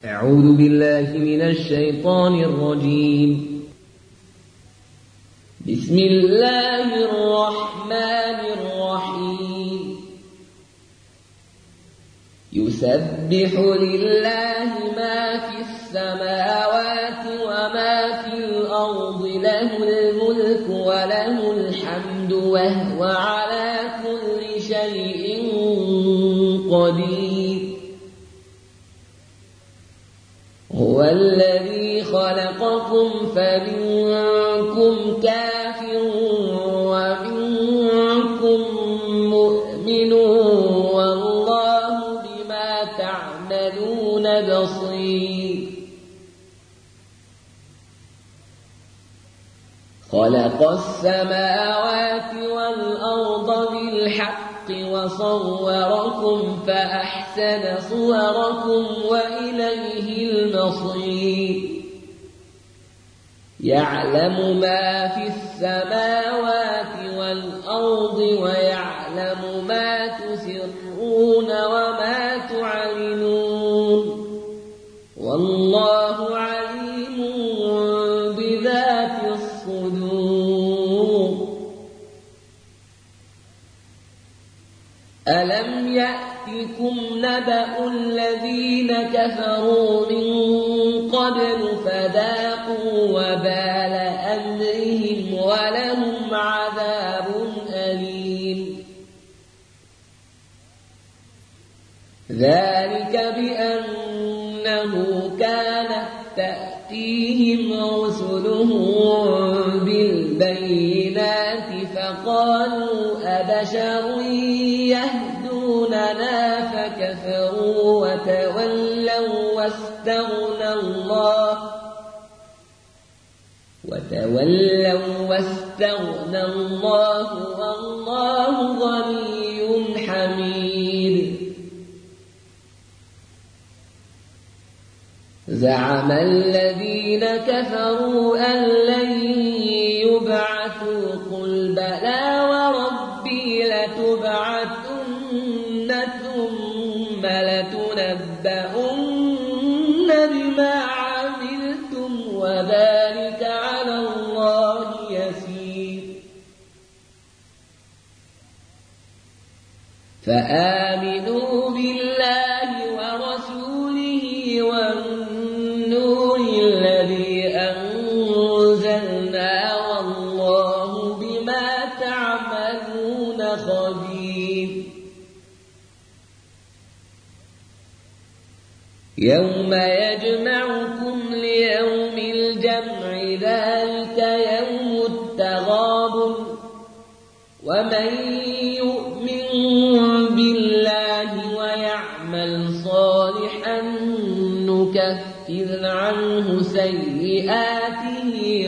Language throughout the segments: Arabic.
أعوذ بالله من الشيطان الرجيم. بسم الله الرحمن الرحيم. يسبح لله ما في السماوات وما في الأرض، له الملك وله الحمد وهو على كل شيء قدير. هو الذي خلقكم فمنكم كافر ومنكم مؤمن، والله بما تعملون بصير. خلق السماوات والأرض بالحق وصوركم فأحسن صوركم وإليه المصير. يعلم ما في السماوات والأرض ويعلم ما تسرون وما تعلنون، والله عليم بذات الصدور. ألم يأتكم نبأ الذين كفروا من قبل فذاقوا وبال أمرهم ولهم عذاب أليم. ذلك بأنه كانت تأتيهم رسلهم بالبينات فقالوا أبشر يهدوننا فكفروا وتولوا واستغنى الله والله غني حميد. زعم الذين كفروا أن لن يبعثوا قل بلى وربي لتبعثن ثم لتنبؤن بما عملتم وذلك على الله يسير. فآمنوا بالله ورسوله والنور الذي أنزلنا والله بما تعملون خبير. يوم يجمعكم ليوم الجمع ذلك يوم التغابن، ومن يؤمن بالله ويعمل صالحا نكفر عنه سيئاته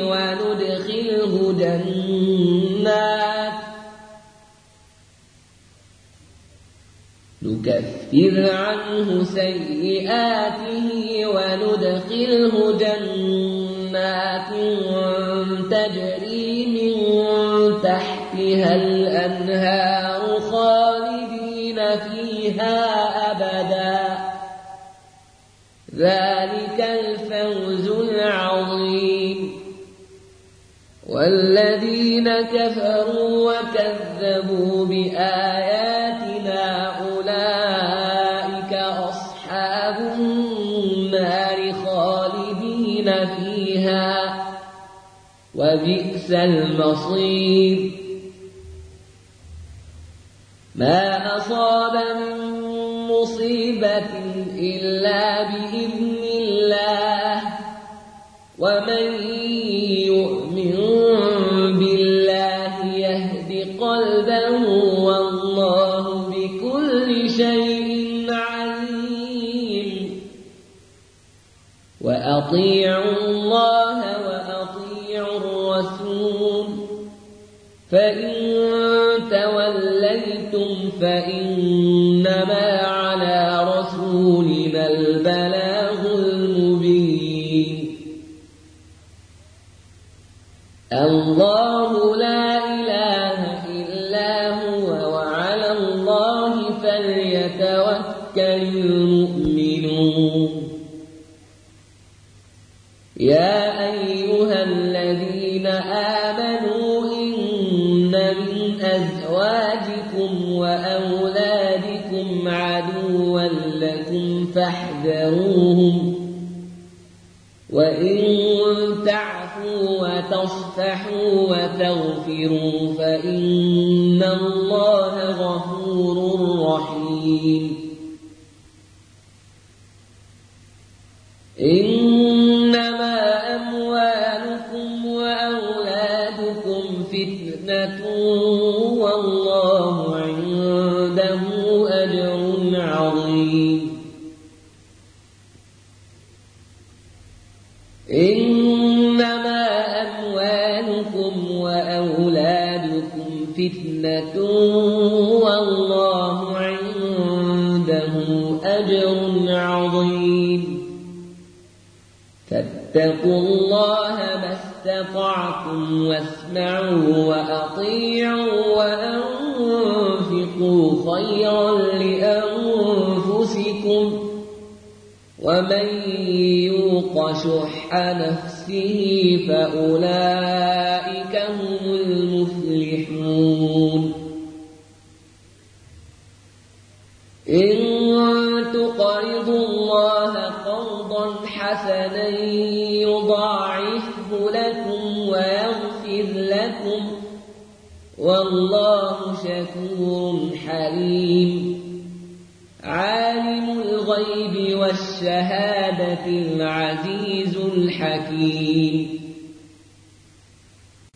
وندخله جنات تجري من تحتها الأنهار خالدين فيها أبدا. ذلك الفوز العظيم. والذين كفروا وكذبوا بآياتنا أولئك أصحاب النار خالدين فيها وبئس المصير. ما أصاب من مصيبة إلا بإذن الله، ومن يؤمن بالله يهد قلبه والله بكل شيء عليم. وأطيعوا الله وأطيعوا الرسول، فإن توليتم فإنما على رسولنا البلاغ المبين. الله لا إله إلا هو وعلى الله فليتوكل المؤمنون. يا أيها الذين آمنوا إن من أزواجكم وأولادكم عدوا لكم فاحذروهم وإن تعفوا وتصفحوا وتغفروا فإن الله غفور رحيم إنما أموالكم وأولادكم فتنة والله عنده أجر عظيم إنما أموالكم وأولادكم فتنة والله عنده أجر عظيم فاتقوا الله ما استطعتم واسمعوا وأطيعوا وأنفقوا خيرا لأنفسكم ومن يوق شح نفسه فأولئك هم المفلحون إن تقرضوا الله قرضا حسنا يضاعفه لكم ويغفر لكم والله شكور حليم عالم الغيب والشهادة العزيز الحكيم